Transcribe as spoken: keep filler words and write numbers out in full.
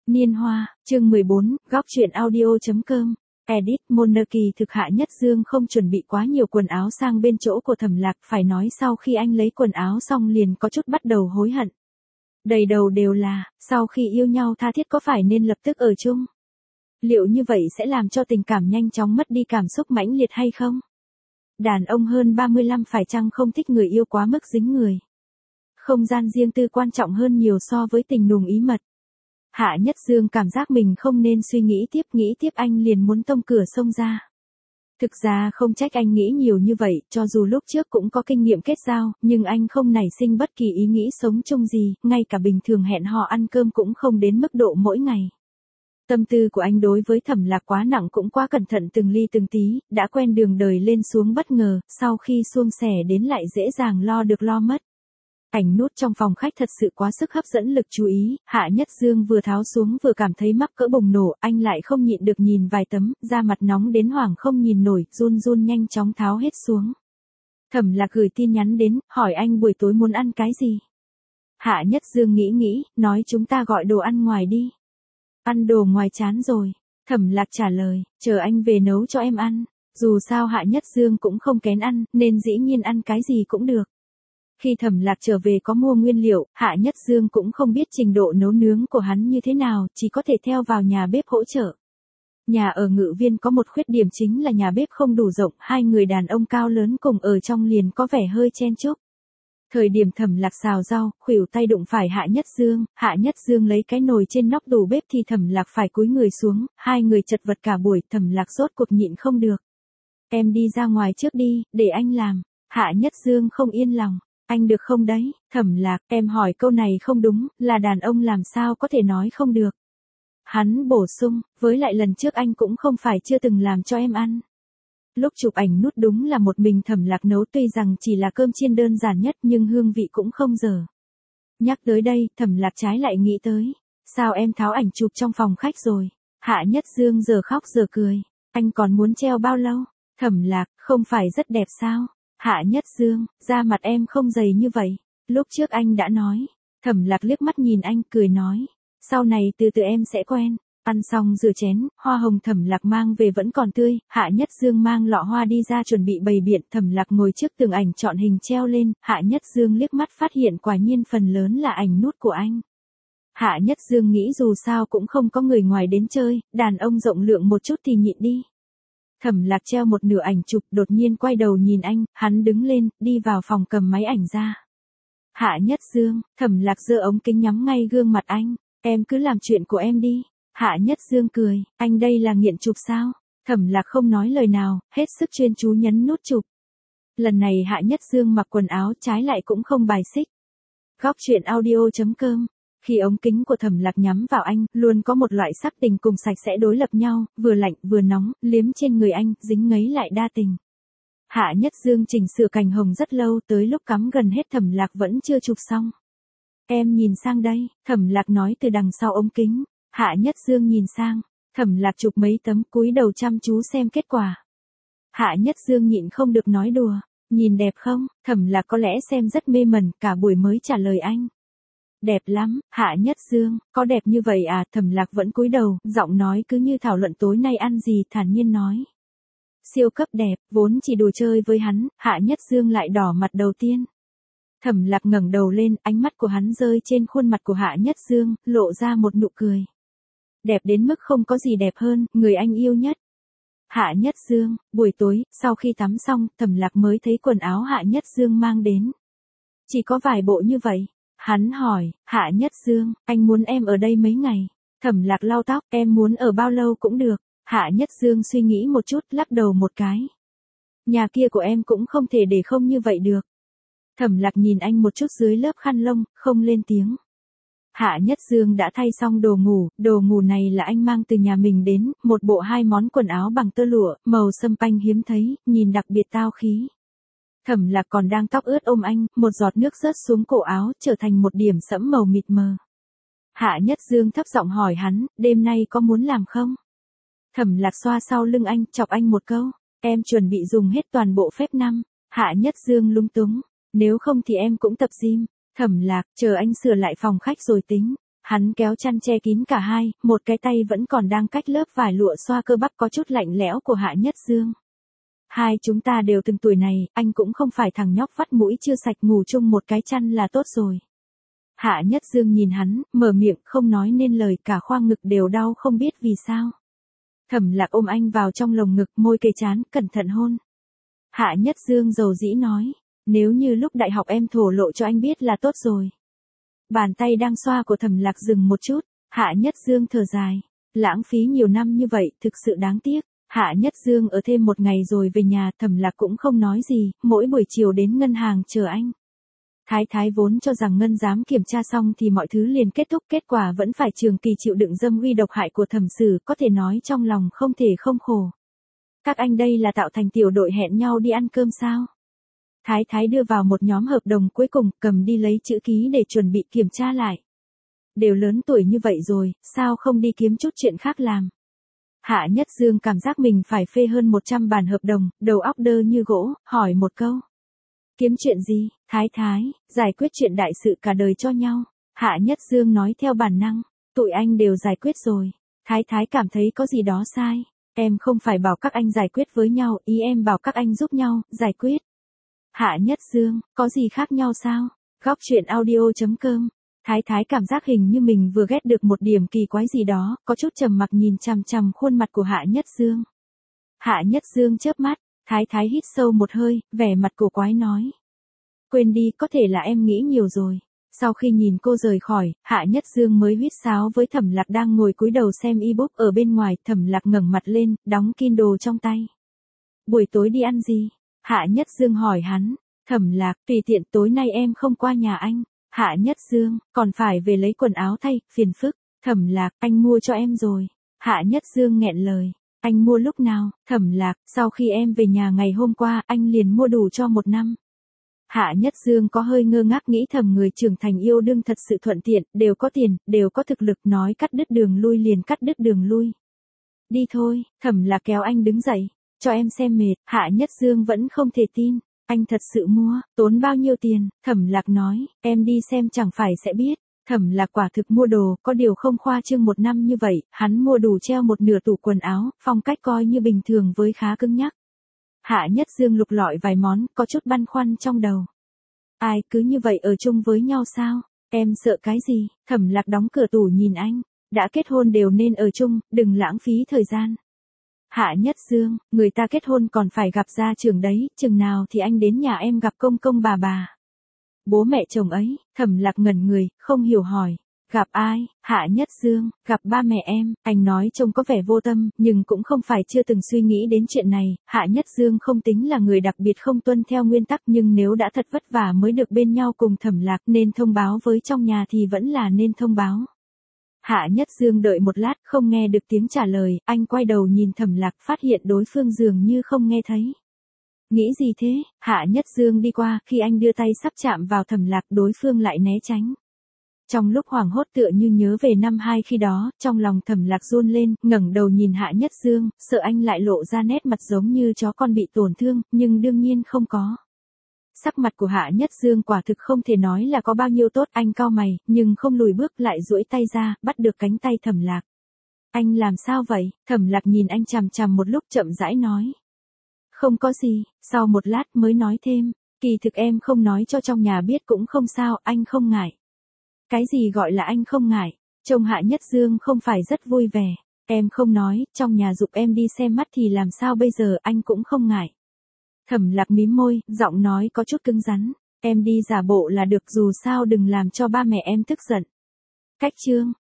Niên hoa, chương mười bốn, góc truyện audio.com. Edit, Monarchy thực Hạ Nhất Dương không chuẩn bị quá nhiều quần áo sang bên chỗ của Thẩm Lạc, phải nói sau khi anh lấy quần áo xong liền có chút bắt đầu hối hận. Đầy đầu đều là, sau khi yêu nhau tha thiết có phải nên lập tức ở chung? Liệu như vậy sẽ làm cho tình cảm nhanh chóng mất đi cảm xúc mãnh liệt hay không? Đàn ông hơn ba mươi lăm phải chăng không thích người yêu quá mức dính người? Không gian riêng tư quan trọng hơn nhiều so với tình nùng ý mật. Hạ Nhất Dương cảm giác mình không nên suy nghĩ tiếp, nghĩ tiếp anh liền muốn tông cửa xông ra. Thực ra không trách anh nghĩ nhiều như vậy, cho dù lúc trước cũng có kinh nghiệm kết giao, nhưng anh không nảy sinh bất kỳ ý nghĩ sống chung gì, ngay cả bình thường hẹn hò ăn cơm cũng không đến mức độ mỗi ngày. Tâm tư của anh đối với Thẩm Lạc quá nặng cũng quá cẩn thận từng ly từng tí, đã quen đường đời lên xuống bất ngờ, sau khi suông sẻ đến lại dễ dàng lo được lo mất. Ảnh nút trong phòng khách thật sự quá sức hấp dẫn lực chú ý, Hạ Nhất Dương vừa tháo xuống vừa cảm thấy mắc cỡ bùng nổ, anh lại không nhịn được nhìn vài tấm, da mặt nóng đến hoảng không nhìn nổi, run run nhanh chóng tháo hết xuống. Thẩm Lạc gửi tin nhắn đến, hỏi anh buổi tối muốn ăn cái gì. Hạ Nhất Dương nghĩ nghĩ, nói chúng ta gọi đồ ăn ngoài đi. Ăn đồ ngoài chán rồi. Thẩm Lạc trả lời, chờ anh về nấu cho em ăn. Dù sao Hạ Nhất Dương cũng không kén ăn, nên dĩ nhiên ăn cái gì cũng được. Khi Thẩm Lạc trở về có mua nguyên liệu, Hạ Nhất Dương cũng không biết trình độ nấu nướng của hắn như thế nào, chỉ có thể theo vào nhà bếp hỗ trợ. Nhà ở Ngự Viên có một khuyết điểm chính là nhà bếp không đủ rộng, hai người đàn ông cao lớn cùng ở trong liền có vẻ hơi chen chúc. Thời điểm Thẩm Lạc xào rau, khuỷu tay đụng phải Hạ Nhất Dương, Hạ Nhất Dương lấy cái nồi trên nóc tủ bếp thì Thẩm Lạc phải cúi người xuống, hai người chật vật cả buổi, Thẩm Lạc rốt cuộc nhịn không được. Em đi ra ngoài trước đi, để anh làm. Hạ Nhất Dương không yên lòng. Anh được không đấy? Thẩm Lạc, em hỏi câu này không đúng, là đàn ông làm sao có thể nói không được. Hắn bổ sung, với lại lần trước anh cũng không phải chưa từng làm cho em ăn. Lúc chụp ảnh nút đúng là một mình Thẩm Lạc nấu, tuy rằng chỉ là cơm chiên đơn giản nhất nhưng hương vị cũng không dở. Nhắc tới đây, Thẩm Lạc trái lại nghĩ tới, sao em tháo ảnh chụp trong phòng khách rồi? Hạ Nhất Dương giờ khóc giờ cười, anh còn muốn treo bao lâu? Thẩm Lạc, không phải rất đẹp sao? Hạ Nhất Dương, da mặt em không dày như vậy. Lúc trước anh đã nói. Thẩm Lạc liếc mắt nhìn anh cười nói. Sau này từ từ em sẽ quen. Ăn xong rửa chén, hoa hồng Thẩm Lạc mang về vẫn còn tươi. Hạ Nhất Dương mang lọ hoa đi ra chuẩn bị bày biện. Thẩm Lạc ngồi trước tường ảnh chọn hình treo lên. Hạ Nhất Dương liếc mắt phát hiện quả nhiên phần lớn là ảnh nút của anh. Hạ Nhất Dương nghĩ dù sao cũng không có người ngoài đến chơi. Đàn ông rộng lượng một chút thì nhịn đi. Thẩm Lạc treo một nửa ảnh chụp, đột nhiên quay đầu nhìn anh, hắn đứng lên, đi vào phòng cầm máy ảnh ra. Hạ Nhất Dương, Thẩm Lạc giơ ống kính nhắm ngay gương mặt anh, em cứ làm chuyện của em đi. Hạ Nhất Dương cười, anh đây là nghiện chụp sao? Thẩm Lạc không nói lời nào, hết sức chuyên chú nhấn nút chụp. Lần này Hạ Nhất Dương mặc quần áo trái lại cũng không bài xích. Góc truyện audio.com. Khi ống kính của Thẩm Lạc nhắm vào anh, luôn có một loại sắc tình cùng sạch sẽ đối lập nhau, vừa lạnh vừa nóng, liếm trên người anh, dính ngấy lại đa tình. Hạ Nhất Dương chỉnh sửa cành hồng rất lâu, tới lúc cắm gần hết Thẩm Lạc vẫn chưa chụp xong. Em nhìn sang đây, Thẩm Lạc nói từ đằng sau ống kính. Hạ Nhất Dương nhìn sang, Thẩm Lạc chụp mấy tấm, cúi đầu chăm chú xem kết quả. Hạ Nhất Dương nhịn không được nói đùa, nhìn đẹp không? Thẩm Lạc có lẽ xem rất mê mẩn, cả buổi mới trả lời anh. Đẹp lắm. Hạ Nhất Dương, có đẹp như vậy à? Thẩm Lạc vẫn cúi đầu, giọng nói cứ như thảo luận tối nay ăn gì, thản nhiên nói. Siêu cấp đẹp, vốn chỉ đùa chơi với hắn, Hạ Nhất Dương lại đỏ mặt đầu tiên. Thẩm Lạc ngẩng đầu lên, ánh mắt của hắn rơi trên khuôn mặt của Hạ Nhất Dương, lộ ra một nụ cười. Đẹp đến mức không có gì đẹp hơn, người anh yêu nhất. Hạ Nhất Dương, buổi tối, sau khi tắm xong, Thẩm Lạc mới thấy quần áo Hạ Nhất Dương mang đến. Chỉ có vài bộ như vậy. Hắn hỏi, Hạ Nhất Dương, anh muốn em ở đây mấy ngày? Thẩm Lạc lau tóc, em muốn ở bao lâu cũng được. Hạ Nhất Dương suy nghĩ một chút, lắc đầu một cái. Nhà kia của em cũng không thể để không như vậy được. Thẩm Lạc nhìn anh một chút dưới lớp khăn lông, không lên tiếng. Hạ Nhất Dương đã thay xong đồ ngủ, đồ ngủ này là anh mang từ nhà mình đến, một bộ hai món quần áo bằng tơ lụa, màu sâm panh hiếm thấy, nhìn đặc biệt tao khí. Thẩm Lạc còn đang tóc ướt ôm anh, một giọt nước rớt xuống cổ áo, trở thành một điểm sẫm màu mịt mờ. Hạ Nhất Dương thấp giọng hỏi hắn, đêm nay có muốn làm không? Thẩm Lạc xoa sau lưng anh, chọc anh một câu, em chuẩn bị dùng hết toàn bộ phép năm. Hạ Nhất Dương lúng túng, nếu không thì em cũng tập gym. Thẩm Lạc, chờ anh sửa lại phòng khách rồi tính. Hắn kéo chăn che kín cả hai, một cái tay vẫn còn đang cách lớp vải lụa xoa cơ bắp có chút lạnh lẽo của Hạ Nhất Dương. Hai chúng ta đều từng tuổi này, anh cũng không phải thằng nhóc vắt mũi chưa sạch, ngủ chung một cái chăn là tốt rồi. Hạ Nhất Dương nhìn hắn, mở miệng không nói nên lời, cả khoang ngực đều đau không biết vì sao. Thẩm Lạc ôm anh vào trong lồng ngực, môi kề trán, cẩn thận hôn. Hạ Nhất Dương dầu dĩ nói, nếu như lúc đại học em thổ lộ cho anh biết là tốt rồi. Bàn tay đang xoa của Thẩm Lạc dừng một chút, Hạ Nhất Dương thở dài. Lãng phí nhiều năm như vậy, thực sự đáng tiếc. Hạ Nhất Dương ở thêm một ngày rồi về nhà, Thẩm Lạc cũng không nói gì, mỗi buổi chiều đến ngân hàng chờ anh. Thái thái vốn cho rằng Ngân dám kiểm tra xong thì mọi thứ liền kết thúc, kết quả vẫn phải trường kỳ chịu đựng dâm uy độc hại của Thẩm Sử, có thể nói trong lòng không thể không khổ. Các anh đây là tạo thành tiểu đội hẹn nhau đi ăn cơm sao? Thái thái đưa vào một nhóm hợp đồng cuối cùng, cầm đi lấy chữ ký để chuẩn bị kiểm tra lại. Đều lớn tuổi như vậy rồi, sao không đi kiếm chút chuyện khác làm? Hạ Nhất Dương cảm giác mình phải phê hơn một trăm bản hợp đồng, đầu óc đơ như gỗ, hỏi một câu. Kiếm chuyện gì, thái thái, giải quyết chuyện đại sự cả đời cho nhau. Hạ Nhất Dương nói theo bản năng, tụi anh đều giải quyết rồi. Thái thái cảm thấy có gì đó sai. Em không phải bảo các anh giải quyết với nhau, ý em bảo các anh giúp nhau, giải quyết. Hạ Nhất Dương, có gì khác nhau sao? Góc truyện audio chấm com. Thái thái cảm giác hình như mình vừa ghét được một điểm kỳ quái gì đó, có chút trầm mặc nhìn chằm chằm khuôn mặt của Hạ Nhất Dương. Hạ Nhất Dương chớp mắt, thái thái hít sâu một hơi, vẻ mặt cổ quái nói. Quên đi, có thể là em nghĩ nhiều rồi. Sau khi nhìn cô rời khỏi, Hạ Nhất Dương mới huýt sáo với Thẩm Lạc đang ngồi cúi đầu xem ebook ở bên ngoài. Thẩm Lạc ngẩng mặt lên, đóng Kindle trong tay. Buổi tối đi ăn gì? Hạ Nhất Dương hỏi hắn. Thẩm Lạc, tùy tiện, tối nay em không qua nhà anh. Hạ Nhất Dương, còn phải về lấy quần áo thay, phiền phức. Thẩm Lạc, anh mua cho em rồi. Hạ Nhất Dương nghẹn lời. Anh mua lúc nào? Thẩm Lạc, sau khi em về nhà ngày hôm qua, anh liền mua đủ cho một năm. Hạ Nhất Dương có hơi ngơ ngác, nghĩ thầm người trưởng thành yêu đương thật sự thuận tiện, đều có tiền, đều có thực lực, nói cắt đứt đường lui liền cắt đứt đường lui. Đi thôi, Thẩm Lạc kéo anh đứng dậy, cho em xem mệt. Hạ Nhất Dương vẫn không thể tin, anh thật sự mua, tốn bao nhiêu tiền? Thẩm Lạc nói, em đi xem chẳng phải sẽ biết. Thẩm Lạc quả thực mua đồ, có điều không khoa trương một năm như vậy, hắn mua đủ treo một nửa tủ quần áo, phong cách coi như bình thường với khá cứng nhắc. Hạ Nhất Dương lục lọi vài món, có chút băn khoăn trong đầu. Ai cứ như vậy ở chung với nhau sao? Em sợ cái gì? Thẩm Lạc đóng cửa tủ nhìn anh. Đã kết hôn đều nên ở chung, đừng lãng phí thời gian. Hạ Nhất Dương, người ta kết hôn còn phải gặp gia trưởng đấy, chừng nào thì anh đến nhà em gặp công công bà bà. Bố mẹ chồng ấy. Thẩm Lạc ngẩn người, không hiểu hỏi. Gặp ai? Hạ Nhất Dương, gặp ba mẹ em. Anh nói trông có vẻ vô tâm, nhưng cũng không phải chưa từng suy nghĩ đến chuyện này. Hạ Nhất Dương không tính là người đặc biệt không tuân theo nguyên tắc, nhưng nếu đã thật vất vả mới được bên nhau cùng Thẩm Lạc nên thông báo với trong nhà thì vẫn là nên thông báo. Hạ Nhất Dương đợi một lát không nghe được tiếng trả lời, anh quay đầu nhìn Thẩm Lạc, phát hiện đối phương dường như không nghe thấy. Nghĩ gì thế? Hạ Nhất Dương đi qua, khi anh đưa tay sắp chạm vào Thẩm Lạc, đối phương lại né tránh. Trong lúc hoảng hốt tựa như nhớ về năm hai khi đó, trong lòng Thẩm Lạc run lên, ngẩng đầu nhìn Hạ Nhất Dương, sợ anh lại lộ ra nét mặt giống như chó con bị tổn thương, nhưng đương nhiên không có. Sắc mặt của Hạ Nhất Dương quả thực không thể nói là có bao nhiêu tốt, anh cau mày, nhưng không lùi bước, lại duỗi tay ra, bắt được cánh tay Thẩm Lạc. Anh làm sao vậy? Thẩm Lạc nhìn anh chằm chằm một lúc chậm rãi nói. Không có gì, sau một lát mới nói thêm, kỳ thực em không nói cho trong nhà biết cũng không sao, anh không ngại. Cái gì gọi là anh không ngại? Trông Hạ Nhất Dương không phải rất vui vẻ. Em không nói, trong nhà giục em đi xem mắt thì làm sao bây giờ, anh cũng không ngại. Thẩm Lạc mím môi, giọng nói có chút cứng rắn. Em đi giả bộ là được, dù sao đừng làm cho ba mẹ em tức giận. Cách chương,